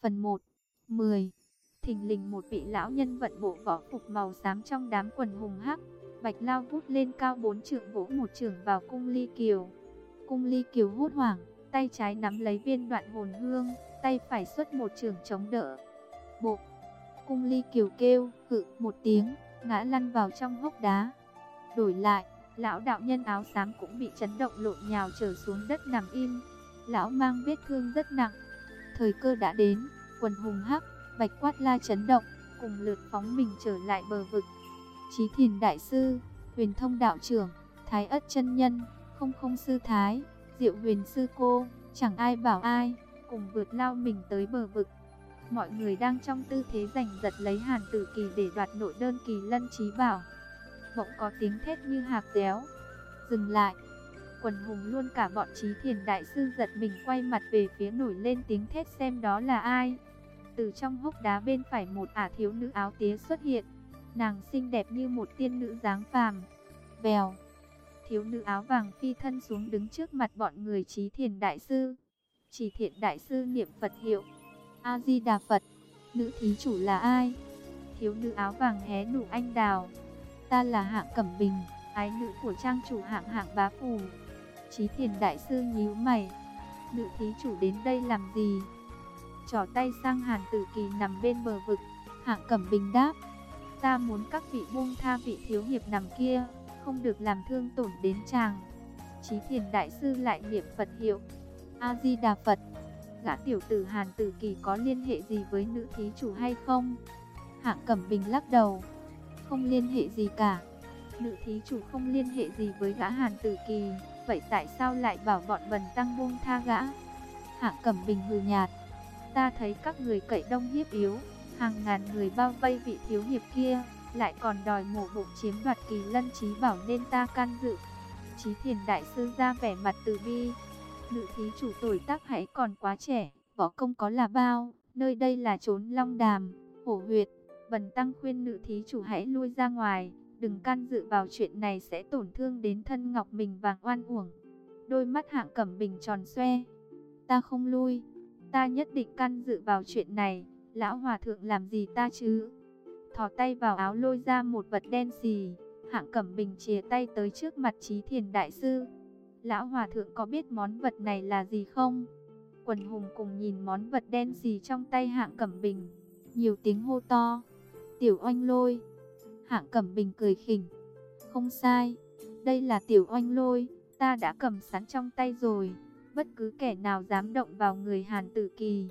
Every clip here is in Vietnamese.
Phần 1. 10. Thình lình một vị lão nhân vận bộ võ phục màu xám trong đám quần hùng hắc, bạch lao vút lên cao 4 trượng vỗ một chưởng vào cung ly kiều. Cung ly kiều hốt hoảng, tay trái nắm lấy viên đoạn hồn hương, tay phải xuất một chưởng chống đỡ. Bộ, cung ly kiều kêu hự một tiếng, ngã lăn vào trong hốc đá. Đổi lại, lão đạo nhân áo xám cũng bị chấn động lộn nhào trở xuống đất nằm im. Lão mang vết thương rất nặng. Thời cơ đã đến, quần hùng hắc, bạch quát la chấn động, cùng lượt phóng mình trở lại bờ vực. Chí Thiền đại sư, Huyền Thông đạo trưởng, Thái Ất chân nhân, Không Không sư thái, Diệu Huyền sư cô, chẳng ai bảo ai, cùng vượt lao mình tới bờ vực. Mọi người đang trong tư thế giành giật lấy Hàn Tử Kỳ để đoạt nội đơn Kỳ Lân Chí Bảo. Bỗng có tiếng thét như hạc réo. Dừng lại! Quần hùng luôn cả bọn Chí Thiền đại sư giật mình quay mặt về phía nổi lên tiếng thét xem đó là ai. Từ trong hốc đá bên phải một ả thiếu nữ áo tía xuất hiện. Nàng xinh đẹp như một tiên nữ dáng phàm. Vèo! Thiếu nữ áo vàng phi thân xuống đứng trước mặt bọn người Chí Thiền đại sư. Chí Thiền đại sư niệm Phật hiệu. A Di Đà Phật. Nữ thí chủ là ai? Thiếu nữ áo vàng hé nụ anh đào. Ta là Hạng Cẩm Bình, ái nữ của trang chủ Hạng Hạng bá phù. Chí Thiền đại sư nhíu mày. Nữ thí chủ đến đây làm gì? Trỏ tay sang Hàn Tử Kỳ nằm bên bờ vực. Hạng Cẩm Bình đáp. Ta muốn các vị buông tha vị thiếu hiệp nằm kia, không được làm thương tổn đến chàng. Chí Thiền đại sư lại niệm Phật hiệu. A Di Đà Phật. Gã tiểu tử Hàn Tử Kỳ có liên hệ gì với nữ thí chủ hay không? Hạng Cẩm Bình lắc đầu. Không liên hệ gì cả. Nữ thí chủ không liên hệ gì với gã Hàn Tử Kỳ, vậy tại sao lại bảo bọn bần tăng buông tha gã? Hạng Cẩm Bình hừ nhạt. Ta thấy các người cậy đông hiếp yếu, hàng ngàn người bao vây vị thiếu hiệp kia, lại còn đòi mổ bụng chiếm đoạt Kỳ Lân Chí Bảo nên ta can dự. Chí Thiền đại sư ra vẻ mặt từ bi. Nữ thí chủ tuổi tác hãy còn quá trẻ, võ công có là bao, nơi đây là chốn long đàm, hổ huyệt. Bần tăng khuyên nữ thí chủ hãy lui ra ngoài, đừng can dự vào chuyện này sẽ tổn thương đến thân ngọc mình vàng oan uổng. Đôi mắt Hạng Cẩm Bình tròn xoe. Ta không lui, ta nhất định can dự vào chuyện này. Lão hòa thượng làm gì ta chứ? Thò tay vào áo lôi ra một vật đen xì. Hạng Cẩm Bình chìa tay tới trước mặt Chí Thiền đại sư. Lão hòa thượng có biết món vật này là gì không? Quần hùng cùng nhìn món vật đen xì trong tay Hạng Cẩm Bình. Nhiều tiếng hô to. Tiểu oanh lôi. Hạng Cẩm Bình cười khỉnh. Không sai, đây là tiểu oanh lôi, ta đã cầm sẵn trong tay rồi. Bất cứ kẻ nào dám động vào người Hàn Tử Kỳ,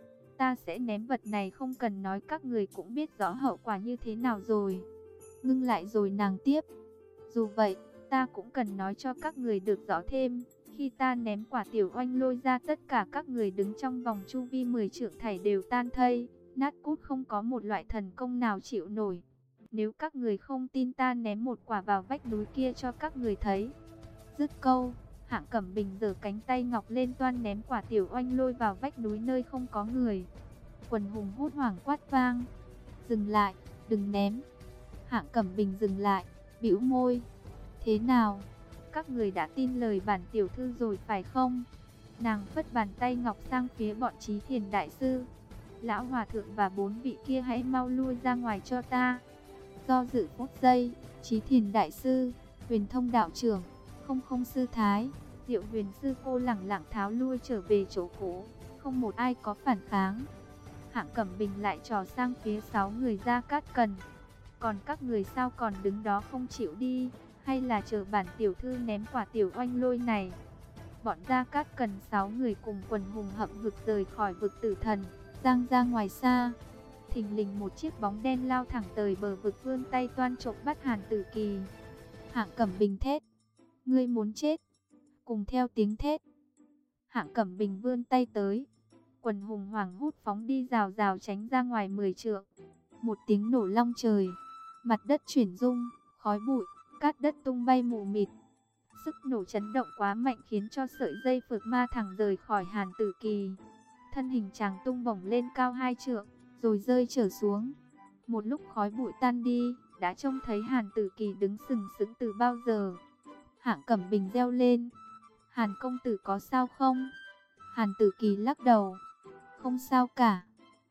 ta sẽ ném vật này, không cần nói các người cũng biết rõ hậu quả như thế nào rồi. Ngưng lại rồi nàng tiếp. Dù vậy, ta cũng cần nói cho các người được rõ thêm. Khi ta ném quả tiểu oanh lôi ra, tất cả các người đứng trong vòng chu vi 10 trượng thảy đều tan thây, nát cút, không có một loại thần công nào chịu nổi. Nếu các người không tin, ta ném một quả vào vách núi kia cho các người thấy. Dứt câu, Hạng Cẩm Bình giở cánh tay ngọc lên toan ném quả tiểu oanh lôi vào vách núi nơi không có người. Quần hùng hốt hoảng quát vang. Dừng lại, đừng ném. Hạng Cẩm Bình dừng lại, bĩu môi. Thế nào? Các người đã tin lời bản tiểu thư rồi phải không? Nàng phất bàn tay ngọc sang phía bọn Chí Thiền đại sư. Lão hòa thượng và 4 vị kia hãy mau lui ra ngoài cho ta. Do dự phút giây, Chí Thiền đại sư, Huyền Thông đạo trưởng, Không Không sư thái, Diệu Huyền sư cô lẳng lặng tháo lui trở về chỗ cũ, không một ai có phản kháng. Hạng Cẩm Bình lại trò sang phía 6 người Gia Cát Cần. Còn các người sao còn đứng đó không chịu đi, hay là chờ bản tiểu thư ném quả tiểu oanh lôi này? Bọn Gia Cát Cần 6 người cùng quần hùng hậm hực rời khỏi vực tử thần, giang ra ngoài xa. Thình lình một chiếc bóng đen lao thẳng tới bờ vực, vươn tay toan chộp bắt Hàn Tử Kỳ. Hạng Cẩm Bình thét. Ngươi muốn chết? Cùng theo tiếng thét, Hạng Cẩm Bình vươn tay tới. Quần hùng hoảng hốt phóng đi rào rào tránh ra ngoài 10 trượng. Một tiếng nổ long trời, mặt đất chuyển rung, khói bụi, cát đất tung bay mù mịt. Sức nổ chấn động quá mạnh khiến cho sợi dây phược ma thẳng rời khỏi Hàn Tử Kỳ. Thân hình chàng tung bổng lên cao 2 trượng, rồi rơi trở xuống. Một lúc khói bụi tan đi, đã trông thấy Hàn Tử Kỳ đứng sừng sững từ bao giờ. Hạng Cẩm Bình reo lên. Hàn công tử có sao không? Hàn Tử Kỳ lắc đầu. Không sao cả,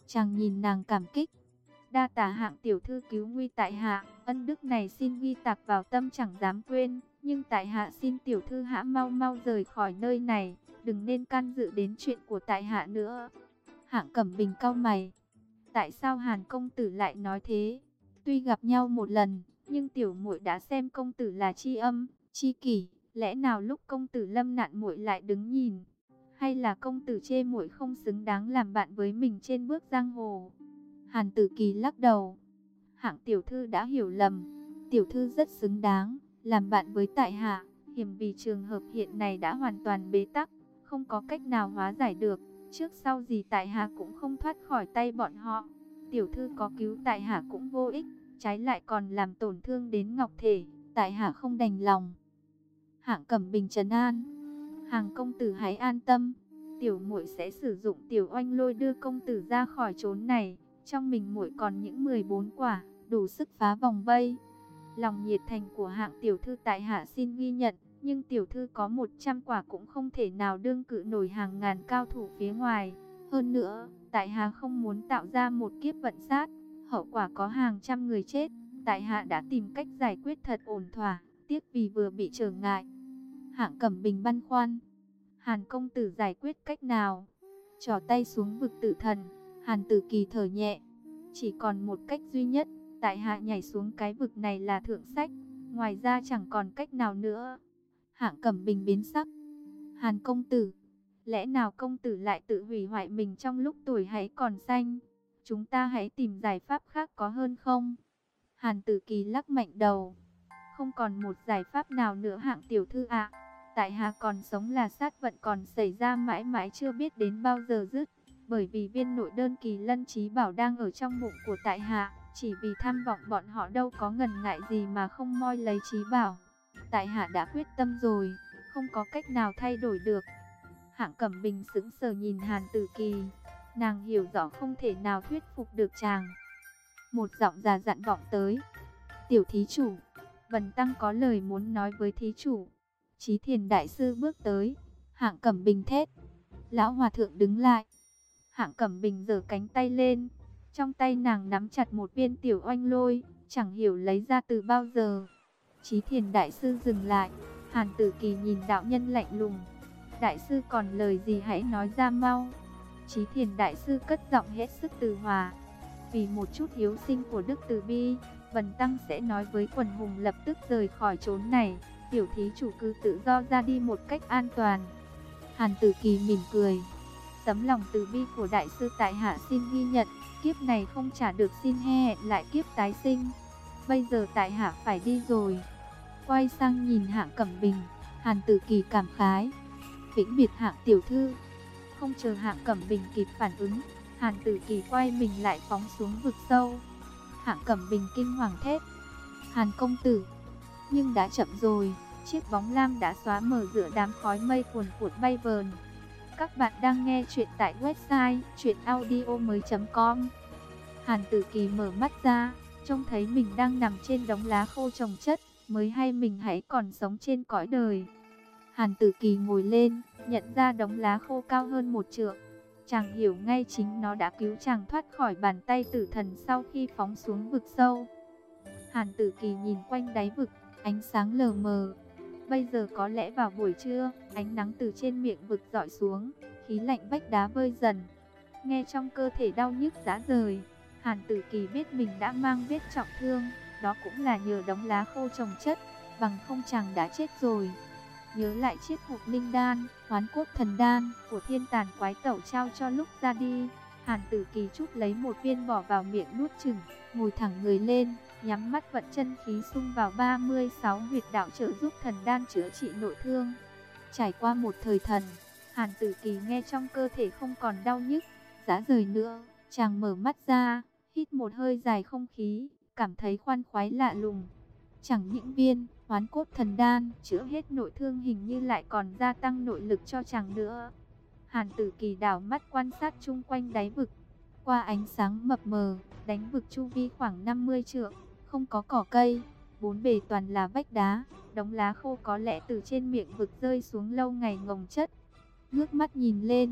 Chàng nhìn nàng cảm kích. Đa tạ Hạng tiểu thư cứu nguy tại hạ, ân đức này xin ghi tạc vào tâm chẳng dám quên. Nhưng tại hạ xin tiểu thư hãy mau mau rời khỏi nơi này, đừng nên can dự đến chuyện của tại hạ nữa. Hạng Cẩm Bình cau mày. Tại sao Hàn công tử lại nói thế? Tuy gặp nhau một lần, nhưng tiểu muội đã xem công tử là tri âm, tri kỷ, lẽ nào lúc công tử lâm nạn muội lại đứng nhìn? Hay là công tử chê muội không xứng đáng làm bạn với mình trên bước giang hồ? Hàn Tử Kỳ lắc đầu. Hạng tiểu thư đã hiểu lầm, tiểu thư rất xứng đáng làm bạn với tại hạ, hiểm vì trường hợp hiện này đã hoàn toàn bế tắc, không có cách nào hóa giải được, trước sau gì tại hạ cũng không thoát khỏi tay bọn họ. Tiểu thư có cứu tại hạ cũng vô ích, trái lại còn làm tổn thương đến ngọc thể, tại hạ không đành lòng. Hạng Cẩm Bình trấn an. Hàng công tử hãy an tâm, tiểu muội sẽ sử dụng tiểu oanh lôi đưa công tử ra khỏi chốn này. Trong mình muội còn những 14 quả, đủ sức phá vòng vây. Lòng nhiệt thành của Hạng tiểu thư tại hạ xin ghi nhận, nhưng tiểu thư có 100 quả cũng không thể nào đương cự nổi hàng ngàn cao thủ phía ngoài. Hơn nữa, tại hạ không muốn tạo ra một kiếp vận sát, hậu quả có hàng trăm người chết. Tại hạ đã tìm cách giải quyết thật ổn thỏa, tiếc vì vừa bị trở ngại. Hạng Cẩm Bình băn khoăn. Hàn công tử giải quyết cách nào? Trỏ tay xuống vực tử thần. Hàn Tử Kỳ thở nhẹ. Chỉ còn một cách duy nhất, tại hạ nhảy xuống cái vực này là thượng sách. Ngoài ra chẳng còn cách nào nữa. Hạng Cẩm Bình biến sắc. Hàn công tử, lẽ nào công tử lại tự hủy hoại mình trong lúc tuổi hãy còn xanh? Chúng ta hãy tìm giải pháp khác có hơn không? Hàn Tử Kỳ lắc mạnh đầu. Không còn một giải pháp nào nữa Hạng tiểu thư ạ. Tại hạ còn sống là sát vận còn xảy ra mãi mãi chưa biết đến bao giờ dứt. Bởi vì viên nội đơn Kỳ Lân Chí Bảo đang ở trong bụng của tại hạ, chỉ vì tham vọng bọn họ đâu có ngần ngại gì mà không moi lấy Chí Bảo. Tại hạ đã quyết tâm rồi, không có cách nào thay đổi được. Hạng Cẩm Bình sững sờ nhìn Hàn Tử Kỳ, nàng hiểu rõ không thể nào thuyết phục được chàng. Một giọng già dặn vọng tới. Tiểu thí chủ, Vân Tăng có lời muốn nói với thí chủ. Chí Thiền đại sư bước tới. Hạng Cẩm Bình thét. Lão hòa thượng đứng lại. Hạng Cẩm Bình giơ cánh tay lên, trong tay nàng nắm chặt một viên tiểu oanh lôi, chẳng hiểu lấy ra từ bao giờ. Chí Thiền đại sư dừng lại. Hàn Tử Kỳ nhìn đạo nhân lạnh lùng. Đại sư còn lời gì hãy nói ra mau. Chí Thiền đại sư cất giọng hết sức từ hòa. Vì một chút hiếu sinh của đức từ bi, Vân Tăng sẽ nói với quần hùng lập tức rời khỏi chốn này. Tiểu thí chủ cứ tự do ra đi một cách an toàn. Hàn Tử Kỳ mỉm cười. Tấm lòng từ bi của đại sư tại hạ xin ghi nhận, kiếp này không trả được xin hẹn lại kiếp tái sinh. Bây giờ tại hạ phải đi rồi. Quay sang nhìn Hạng Cẩm Bình, Hàn Tử Kỳ cảm khái. Vĩnh biệt Hạng tiểu thư. Không chờ Hạng Cẩm Bình kịp phản ứng, Hàn Tử Kỳ quay mình lại phóng xuống vực sâu. Hạng Cẩm Bình kinh hoàng thét. Hàn công tử. Nhưng đã chậm rồi, chiếc bóng lam đã xóa mờ giữa đám khói mây cuồn cuộn bay vờn. Các bạn đang nghe chuyện tại website chuyenaudio.com. Hàn Tử Kỳ mở mắt ra, trông thấy mình đang nằm trên đống lá khô chồng chất, mới hay mình hãy còn sống trên cõi đời. Hàn Tử Kỳ ngồi lên, nhận ra đống lá khô cao hơn 1 trượng. Chàng hiểu ngay chính nó đã cứu chàng thoát khỏi bàn tay tử thần sau khi phóng xuống vực sâu. Hàn Tử Kỳ nhìn quanh đáy vực, ánh sáng lờ mờ. Bây giờ có lẽ vào buổi trưa, ánh nắng từ trên miệng vực rọi xuống, khí lạnh vách đá vơi dần. Nghe trong cơ thể đau nhức rã rời, Hàn Tử Kỳ biết mình đã mang vết trọng thương, đó cũng là nhờ đống lá khô chồng chất, bằng không chàng đã chết rồi. Nhớ lại chiếc hộp linh đan, Hoán Cốt Thần Đan của Thiên Tàn Quái Tẩu trao cho lúc ra đi, Hàn Tử Kỳ chúc lấy một viên bỏ vào miệng nuốt chửng, ngồi thẳng người lên, nhắm mắt vận chân khí xung vào 36 huyệt đạo trợ giúp thần đan chữa trị nội thương. Trải qua một thời thần, Hàn Tử Kỳ nghe trong cơ thể không còn đau nhức, rã rời nữa, chàng mở mắt ra, hít một hơi dài không khí, cảm thấy khoan khoái lạ lùng. Chẳng những viên Hoán Cốt Thần Đan chữa hết nội thương hình như lại còn gia tăng nội lực cho chàng nữa. Hàn Tử Kỳ đảo mắt quan sát chung quanh đáy vực. Qua ánh sáng mập mờ, đánh vực chu vi khoảng 50 trượng, không có cỏ cây, bốn bề toàn là vách đá, đống lá khô có lẽ từ trên miệng vực rơi xuống lâu ngày ngồng chất. Ngước mắt nhìn lên,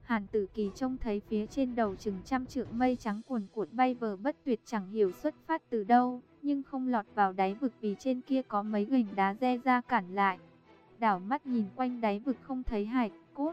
Hàn Tử Kỳ trông thấy phía trên đầu chừng trăm trượng mây trắng cuồn cuộn bay vờ bất tuyệt, chẳng hiểu xuất phát từ đâu, nhưng không lọt vào đáy vực vì trên kia có mấy gành đá re ra cản lại. Đảo mắt nhìn quanh đáy vực không thấy hài cốt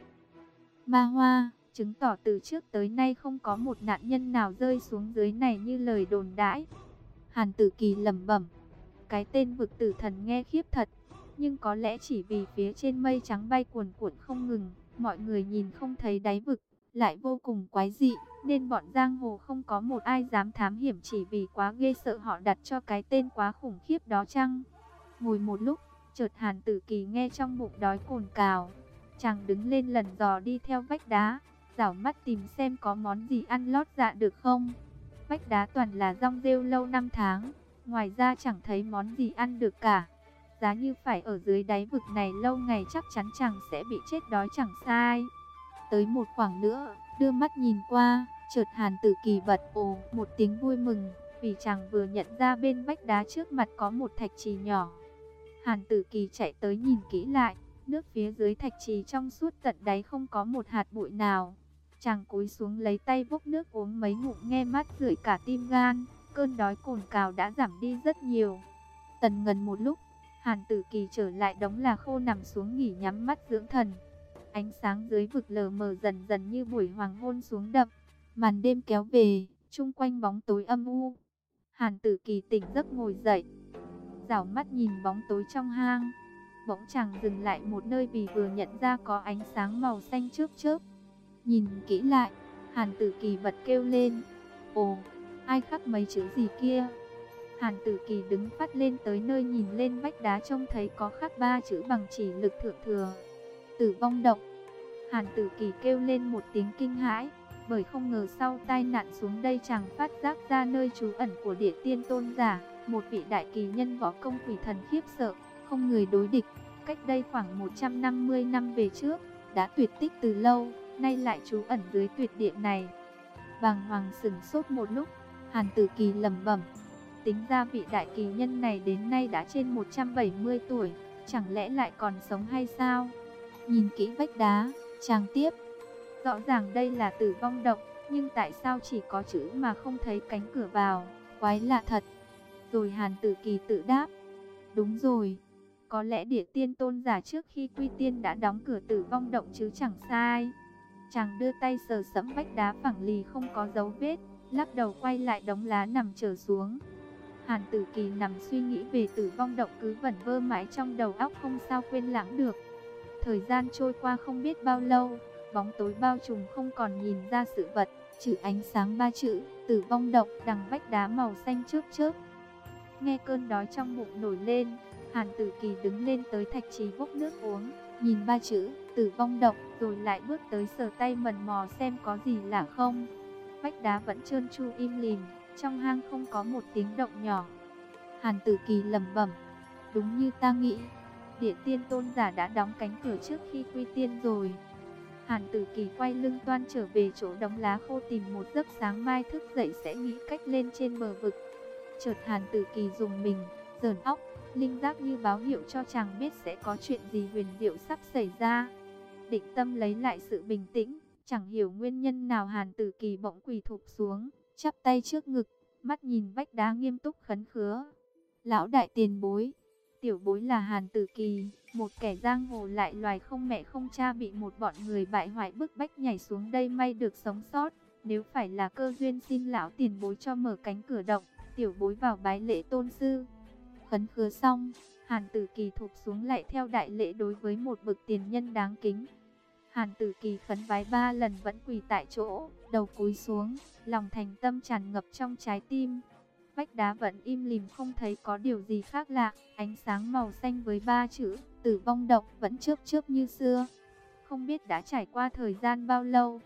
ma hoa, chứng tỏ từ trước tới nay không có một nạn nhân nào rơi xuống dưới này như lời đồn đãi. Hàn Tử Kỳ lẩm bẩm, cái tên vực tử thần nghe khiếp thật, nhưng có lẽ chỉ vì phía trên mây trắng bay cuồn cuộn không ngừng, mọi người nhìn không thấy đáy vực, lại vô cùng quái dị, nên bọn giang hồ không có một ai dám thám hiểm chỉ vì quá ghê sợ họ đặt cho cái tên quá khủng khiếp đó chăng? Ngồi một lúc, chợt Hàn Tử Kỳ nghe trong bụng đói cồn cào, chàng đứng lên lần dò đi theo vách đá, rảo mắt tìm xem có món gì ăn lót dạ được không. Vách đá toàn là rong rêu lâu năm tháng, ngoài ra chẳng thấy món gì ăn được cả. Giá như phải ở dưới đáy vực này lâu ngày chắc chắn chàng sẽ bị chết đói chẳng sai. Tới một khoảng nữa, đưa mắt nhìn qua, chợt Hàn Tử Kỳ bật ồ một tiếng vui mừng, vì chàng vừa nhận ra bên vách đá trước mặt có một thạch trì nhỏ. Hàn Tử Kỳ chạy tới nhìn kỹ lại, nước phía dưới thạch trì trong suốt tận đáy không có một hạt bụi nào. Chàng cúi xuống lấy tay vốc nước uống mấy ngụm nghe mát rượi cả tim gan, cơn đói cồn cào đã giảm đi rất nhiều. Tần ngần một lúc, Hàn Tử Kỳ trở lại đống là khô nằm xuống nghỉ nhắm mắt dưỡng thần. Ánh sáng dưới vực lờ mờ dần dần như buổi hoàng hôn xuống đậm. Màn đêm kéo về, chung quanh bóng tối âm u. Hàn Tử Kỳ tỉnh giấc ngồi dậy, rảo mắt nhìn bóng tối trong hang. Bỗng chàng dừng lại một nơi vì vừa nhận ra có ánh sáng màu xanh chớp chớp. Nhìn kỹ lại, Hàn Tử Kỳ bật kêu lên, ồ, ai khắc mấy chữ gì kia? Hàn Tử Kỳ đứng phát lên tới nơi nhìn lên vách đá trông thấy có khắc 3 chữ bằng chỉ lực thượng thừa. Tử vong động. Hàn Tử Kỳ kêu lên một tiếng kinh hãi, bởi không ngờ sau tai nạn xuống đây chàng phát giác ra nơi trú ẩn của Địa Tiên Tôn giả, một vị đại kỳ nhân võ công quỷ thần khiếp sợ, không người đối địch, cách đây khoảng 150 năm về trước, đã tuyệt tích từ lâu, nay lại trú ẩn dưới tuyệt địa này. Bàng hoàng sửng sốt một lúc, Hàn Tử Kỳ lẩm bẩm, tính ra vị đại kỳ nhân này đến nay đã trên 170 tuổi, chẳng lẽ lại còn sống hay sao? Nhìn kỹ vách đá, chàng tiếp, rõ ràng đây là Tử vong động, nhưng tại sao chỉ có chữ mà không thấy cánh cửa vào, quái lạ thật. Rồi Hàn Tử Kỳ tự đáp, đúng rồi, có lẽ Địa Tiên Tôn giả trước khi quy tiên đã đóng cửa Tử vong động chứ chẳng sai. Chàng đưa tay sờ sẫm vách đá phẳng lì không có dấu vết, lắc đầu quay lại đống lá nằm trở xuống. Hàn Tử Kỳ nằm suy nghĩ về Tử vong động cứ vẩn vơ mãi trong đầu óc không sao quên lãng được. Thời gian trôi qua không biết bao lâu, bóng tối bao trùm không còn nhìn ra sự vật, trừ ánh sáng 3 chữ Tử vong động đằng vách đá màu xanh chớp chớp. Nghe cơn đói trong bụng nổi lên, Hàn Tử Kỳ đứng lên tới thạch trì vốc nước uống, nhìn 3 chữ Tử vong động rồi lại bước tới sờ tay mần mò xem có gì lạ không. Vách đá vẫn trơn tru im lìm, trong hang không có một tiếng động nhỏ. Hàn Tử Kỳ lẩm bẩm, đúng như ta nghĩ, Địa Tiên Tôn giả đã đóng cánh cửa trước khi quy tiên rồi. Hàn Tử Kỳ quay lưng toan trở về chỗ đống lá khô tìm một giấc sáng mai thức dậy sẽ nghĩ cách lên trên bờ vực. Chợt Hàn Tử Kỳ dùng mình, dởn óc, linh giác như báo hiệu cho chàng biết sẽ có chuyện gì huyền diệu sắp xảy ra. Định tâm lấy lại sự bình tĩnh, chẳng hiểu nguyên nhân nào Hàn Tử Kỳ bỗng quỳ thụp xuống, chắp tay trước ngực, mắt nhìn vách đá nghiêm túc khấn khứa. Lão đại tiền bối, tiểu bối là Hàn Tử Kỳ, một kẻ giang hồ lại loài không mẹ không cha bị một bọn người bại hoại bức bách nhảy xuống đây may được sống sót. Nếu phải là cơ duyên xin lão tiền bối cho mở cánh cửa động, tiểu bối vào bái lễ tôn sư. Khấn khứa xong, Hàn Tử Kỳ thụp xuống lại theo đại lễ đối với một bậc tiền nhân đáng kính. Hàn Tử Kỳ khấn vái 3 lần vẫn quỳ tại chỗ, đầu cúi xuống, lòng thành tâm tràn ngập trong trái tim. Vách đá vẫn im lìm không thấy có điều gì khác lạ, ánh sáng màu xanh với 3 chữ Tử vong động vẫn chớp chớp như xưa. Không biết đã trải qua thời gian bao lâu.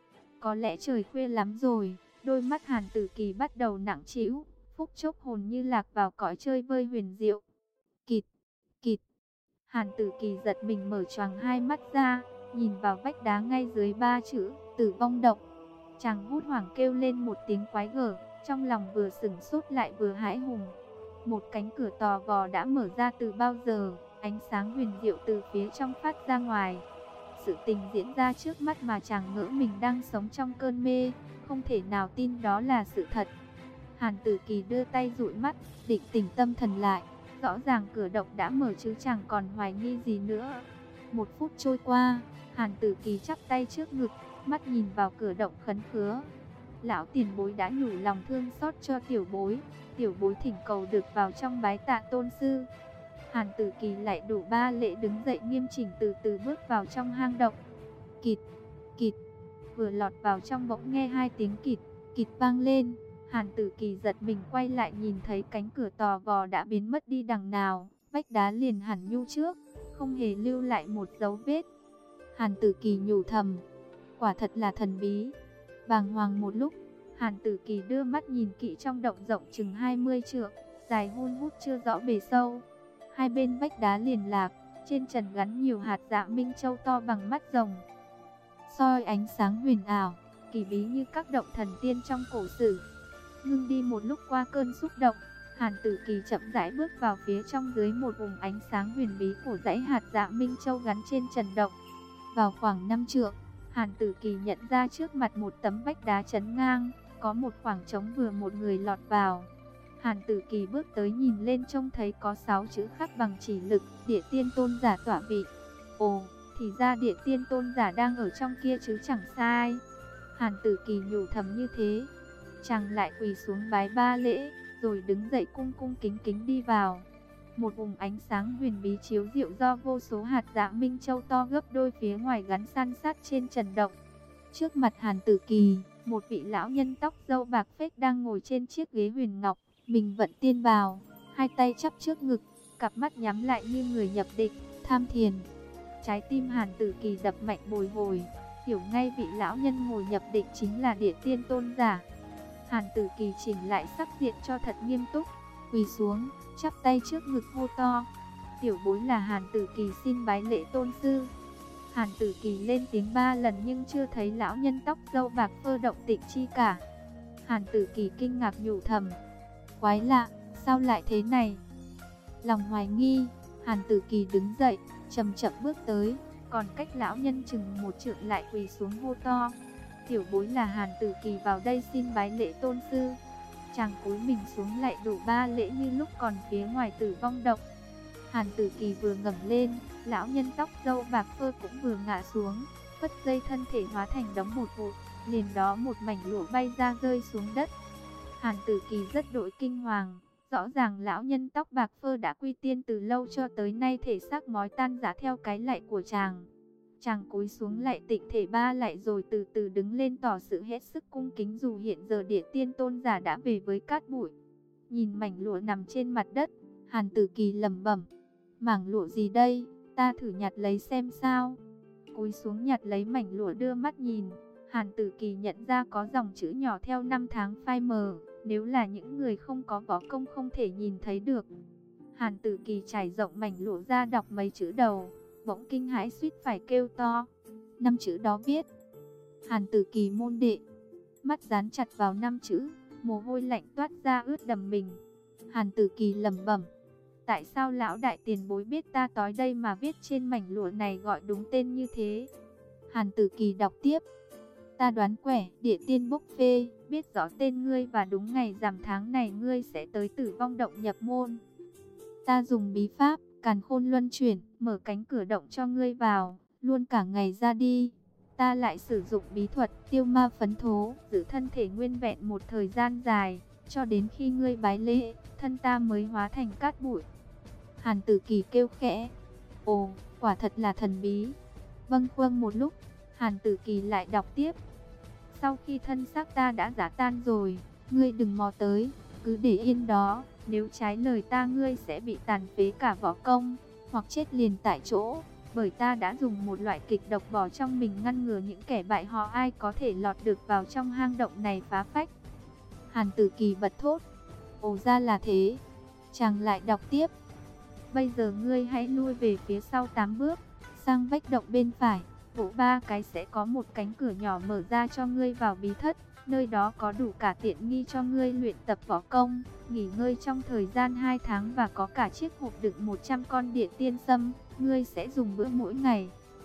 Có lẽ trời khuya lắm rồi, đôi mắt Hàn Tử Kỳ bắt đầu nặng trĩu, phút chốc hồn như lạc vào cõi chơi vơi huyền diệu. Kịt, kịt. Hàn Tử Kỳ giật mình mở choàng hai mắt ra, nhìn vào vách đá ngay dưới 3 chữ Tử vong động. Chàng hốt hoảng kêu lên một tiếng quái gở, trong lòng vừa sửng sốt lại vừa hãi hùng. Một cánh cửa tò vò đã mở ra từ bao giờ, ánh sáng huyền diệu từ phía trong phát ra ngoài. Sự tình diễn ra trước mắt mà chàng ngỡ mình đang sống trong cơn mê, không thể nào tin đó là sự thật. Hàn Tử Kỳ đưa tay dụi mắt, định tĩnh tâm thần lại. Rõ ràng cửa động đã mở chứ chẳng còn hoài nghi gì nữa. 1 phút trôi qua, Hàn Tử Kỳ chắp tay trước ngực, mắt nhìn vào cửa động khấn khứa. Lão tiền bối đã nhủ lòng thương xót cho tiểu bối thỉnh cầu được vào trong bái tạ tôn sư. Hàn Tử Kỳ lại đủ 3 lễ đứng dậy nghiêm chỉnh từ từ bước vào trong hang động. Kịt, kịt, vừa lọt vào trong bỗng nghe 2 tiếng kịt, kịt vang lên. Hàn Tử Kỳ giật mình quay lại nhìn thấy cánh cửa tò vò đã biến mất đi đằng nào, vách đá liền hẳn nhu trước, không hề lưu lại một dấu vết. Hàn Tử Kỳ nhủ thầm, quả thật là thần bí. Bàng hoàng một lúc, Hàn Tử Kỳ đưa mắt nhìn kỹ trong động rộng chừng 20 trượng, dài hun hút chưa rõ bề sâu. Hai bên vách đá liền lạc, trên trần gắn nhiều hạt dạ minh châu to bằng mắt rồng, soi ánh sáng huyền ảo, kỳ bí như các động thần tiên trong cổ sử. Ngưng đi một lúc qua cơn xúc động, Hàn Tử Kỳ chậm rãi bước vào phía trong dưới một vùng ánh sáng huyền bí của dãy hạt dạ minh châu gắn trên trần động. Vào khoảng 5 trượng, Hàn Tử Kỳ nhận ra trước mặt một tấm vách đá chắn ngang, có một khoảng trống vừa một người lọt vào. Hàn Tử Kỳ bước tới nhìn lên trông thấy có 6 chữ khắc bằng chỉ lực, Địa Tiên Tôn Giả tọa vị. Ồ, thì ra Địa Tiên Tôn Giả đang ở trong kia chứ chẳng sai. Hàn Tử Kỳ nhủ thầm như thế. Chàng lại quỳ xuống bái 3 lễ, rồi đứng dậy cung cung kính kính đi vào. Một vùng ánh sáng huyền bí chiếu diệu do vô số hạt dạ minh châu to gấp đôi phía ngoài gắn san sát trên trần động. Trước mặt Hàn Tử Kỳ, một vị lão nhân tóc râu bạc phết đang ngồi trên chiếc ghế huyền ngọc, mình vận tiên bào, hai tay chắp trước ngực, cặp mắt nhắm lại như người nhập định, tham thiền. Trái tim Hàn Tử Kỳ đập mạnh bồi hồi, hiểu ngay vị lão nhân ngồi nhập định chính là Địa Tiên Tôn Giả. Hàn Tử Kỳ chỉnh lại sắc diện cho thật nghiêm túc, quỳ xuống, chắp tay trước ngực hô to, tiểu bối là Hàn Tử Kỳ xin bái lễ tôn sư. Hàn Tử Kỳ lên tiếng 3 lần nhưng chưa thấy lão nhân tóc râu bạc phơ động tĩnh chi cả. Hàn Tử Kỳ kinh ngạc nhủ thầm, quái lạ, sao lại thế này? Lòng hoài nghi, Hàn Tử Kỳ đứng dậy, chậm chậm bước tới, còn cách lão nhân chừng 1 trượng lại quỳ xuống hô to, tiểu bối là Hàn Tử Kỳ vào đây xin bái lễ tôn sư. Chàng cúi mình xuống lại đủ 3 lễ như lúc còn phía ngoài Tử Vong động. Hàn Tử Kỳ vừa ngẩng lên, lão nhân tóc râu bạc phơ cũng vừa ngã xuống, phất dây thân thể hóa thành đống một vụn, liền đó một mảnh lụa bay ra rơi xuống đất. Hàn Tử Kỳ rất đổi kinh hoàng, rõ ràng lão nhân tóc bạc phơ đã quy tiên từ lâu cho tới nay thể xác ngói tan rã theo cái lạy của chàng. Chàng cúi xuống lại tịnh thể 3 lạy rồi từ từ đứng lên tỏ sự hết sức cung kính dù hiện giờ Địa Tiên Tôn Giả đã về với cát bụi. Nhìn mảnh lụa nằm trên mặt đất, Hàn Tử Kỳ lẩm bẩm, mảng lụa gì đây, ta thử nhặt lấy xem sao. Cúi xuống nhặt lấy mảnh lụa đưa mắt nhìn, Hàn Tử Kỳ nhận ra có dòng chữ nhỏ theo 5 tháng phai mờ, nếu là những người không có võ công không thể nhìn thấy được. Hàn Tử Kỳ trải rộng mảnh lụa ra đọc mấy chữ đầu, bỗng kinh hãi suýt phải kêu to. 5 chữ đó viết, Hàn Tử Kỳ môn đệ. Mắt dán chặt vào 5 chữ, mồ hôi lạnh toát ra ướt đầm mình. Hàn Tử Kỳ lẩm bẩm, tại sao lão đại tiền bối biết ta tới đây mà viết trên mảnh lụa này gọi đúng tên như thế? Hàn Tử Kỳ đọc tiếp, ta đoán quẻ, Địa Tiên bốc phê, biết rõ tên ngươi và đúng ngày rằm tháng này ngươi sẽ tới Tử Vong động nhập môn. Ta dùng bí pháp Càn Khôn luân chuyển, mở cánh cửa động cho ngươi vào, luôn cả ngày ra đi. Ta lại sử dụng bí thuật tiêu ma phấn thố, giữ thân thể nguyên vẹn một thời gian dài, cho đến khi ngươi bái lễ, thân ta mới hóa thành cát bụi. Hàn Tử Kỳ kêu khẽ, ồ, quả thật là thần bí. Vâng vâng một lúc, Hàn Tử Kỳ lại đọc tiếp, sau khi thân xác ta đã giã tan rồi, ngươi đừng mò tới, cứ để yên đó. Nếu trái lời ta ngươi sẽ bị tàn phế cả võ công, hoặc chết liền tại chỗ. Bởi ta đã dùng một loại kịch độc bỏ trong mình ngăn ngừa những kẻ bại họ ai có thể lọt được vào trong hang động này phá phách. Hàn Tử Kỳ bật thốt, ồ ra là thế. Chàng lại đọc tiếp, bây giờ ngươi hãy lui về phía sau 8 bước, sang vách động bên phải, vỗ 3 cái sẽ có một cánh cửa nhỏ mở ra cho ngươi vào bí thất. Nơi đó có đủ cả tiện nghi cho ngươi luyện tập võ công, nghỉ ngơi trong thời gian 2 tháng và có cả chiếc hộp đựng 100 con địa tiên sâm. Ngươi sẽ dùng bữa mỗi ngày,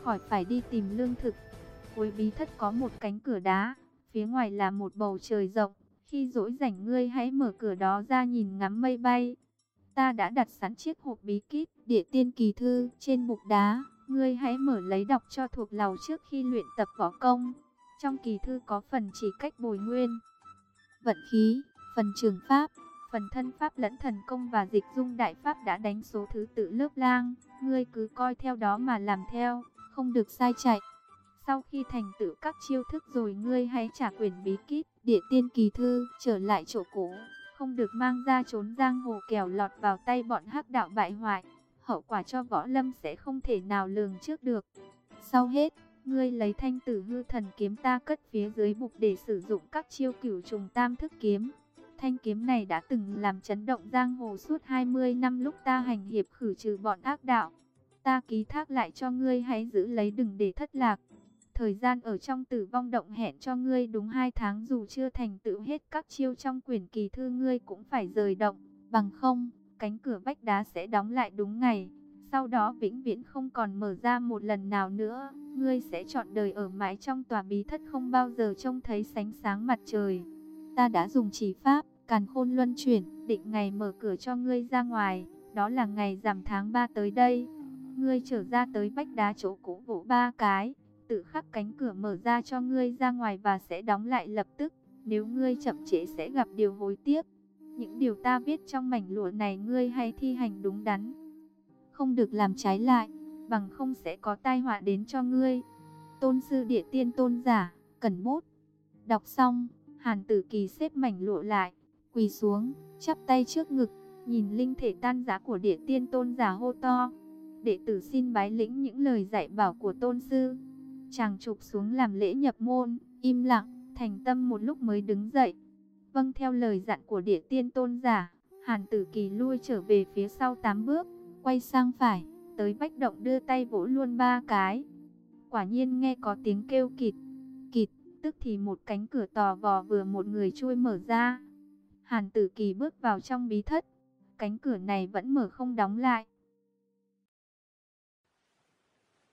khỏi phải đi tìm lương thực. Cuối bí thất có một cánh cửa đá, phía ngoài là một bầu trời rộng. Khi rỗi rảnh ngươi hãy mở cửa đó ra nhìn ngắm mây bay. Ta đã đặt sẵn chiếc hộp bí kíp Địa Tiên Kỳ Thư trên bục đá. Ngươi hãy mở lấy đọc cho thuộc lòng trước khi luyện tập võ công. Trong kỳ thư có phần chỉ cách bồi nguyên, vận khí, phần trường pháp, phần thân pháp lẫn thần công và dịch dung đại pháp đã đánh số thứ tự lớp lang. Ngươi cứ coi theo đó mà làm theo, không được sai chạy. Sau khi thành tựu các chiêu thức rồi ngươi hãy trả quyển bí kíp Địa Tiên Kỳ Thư trở lại chỗ cũ, không được mang ra trốn giang hồ kẻo lọt vào tay bọn hắc đạo bại hoại. Hậu quả cho võ lâm sẽ không thể nào lường trước được. Sau hết, ngươi lấy thanh tử hư thần kiếm ta cất phía dưới bục để sử dụng các chiêu cửu trùng tam thức kiếm. Thanh kiếm này đã từng làm chấn động giang hồ suốt 20 năm lúc ta hành hiệp khử trừ bọn ác đạo. Ta ký thác lại cho ngươi, hãy giữ lấy đừng để thất lạc. Thời gian ở trong Tử Vong Động hẹn cho ngươi đúng 2 tháng, dù chưa thành tựu hết các chiêu trong quyển kỳ thư ngươi cũng phải rời động, bằng không, cánh cửa vách đá sẽ đóng lại đúng ngày. Sau đó vĩnh viễn không còn mở ra một lần nào nữa, ngươi sẽ trọn đời ở mãi trong tòa bí thất, không bao giờ trông thấy sánh sáng mặt trời. Ta đã dùng chỉ pháp, càn khôn luân chuyển, định ngày mở cửa cho ngươi ra ngoài, đó là ngày rằm tháng 3 tới đây. Ngươi trở ra tới vách đá chỗ cũ vỗ 3 cái, tự khắc cánh cửa mở ra cho ngươi ra ngoài và sẽ đóng lại lập tức. Nếu ngươi chậm trễ sẽ gặp điều hối tiếc. Những điều ta viết trong mảnh lụa này ngươi hãy thi hành đúng đắn, không được làm trái lại, bằng không sẽ có tai họa đến cho ngươi. Tôn sư Địa Tiên Tôn giả, cẩn bút. Đọc xong, Hàn Tử Kỳ xếp mảnh lụa lại, quỳ xuống, chắp tay trước ngực, nhìn linh thể tan rã của Địa Tiên Tôn giả hô to: đệ tử xin bái lĩnh những lời dạy bảo của tôn sư. Chàng chụp xuống làm lễ nhập môn, im lặng, thành tâm một lúc mới đứng dậy. Vâng theo lời dặn của Địa Tiên Tôn giả, Hàn Tử Kỳ lui trở về phía sau 8 bước, quay sang phải, tới vách động đưa tay vỗ luôn 3 cái. Quả nhiên nghe có tiếng kêu kịt, kịt, tức thì một cánh cửa tò vò vừa một người chui mở ra. Hàn Tử Kỳ bước vào trong bí thất, cánh cửa này vẫn mở không đóng lại.